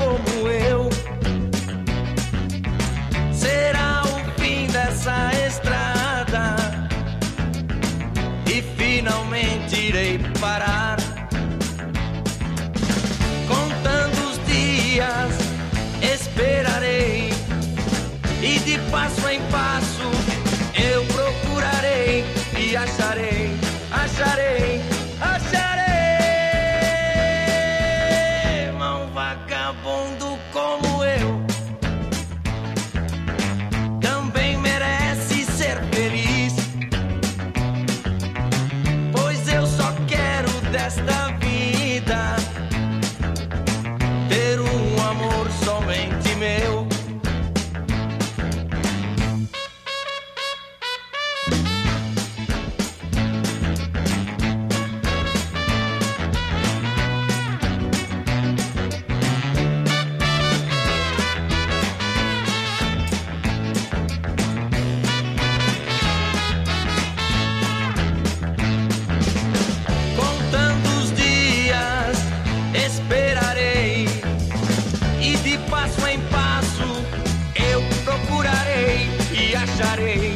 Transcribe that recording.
como eu. Será o fim dessa estrada e finalmente irei parar. Contando os dias, esperarei, e de passo em passo eu procurarei e acharei, acharei, acharei. Um vagabundo como eu também merece ser feliz, pois eu só quero desta vida ter um amor somente meu. Esperarei, e de passo em passo eu procurarei e acharei.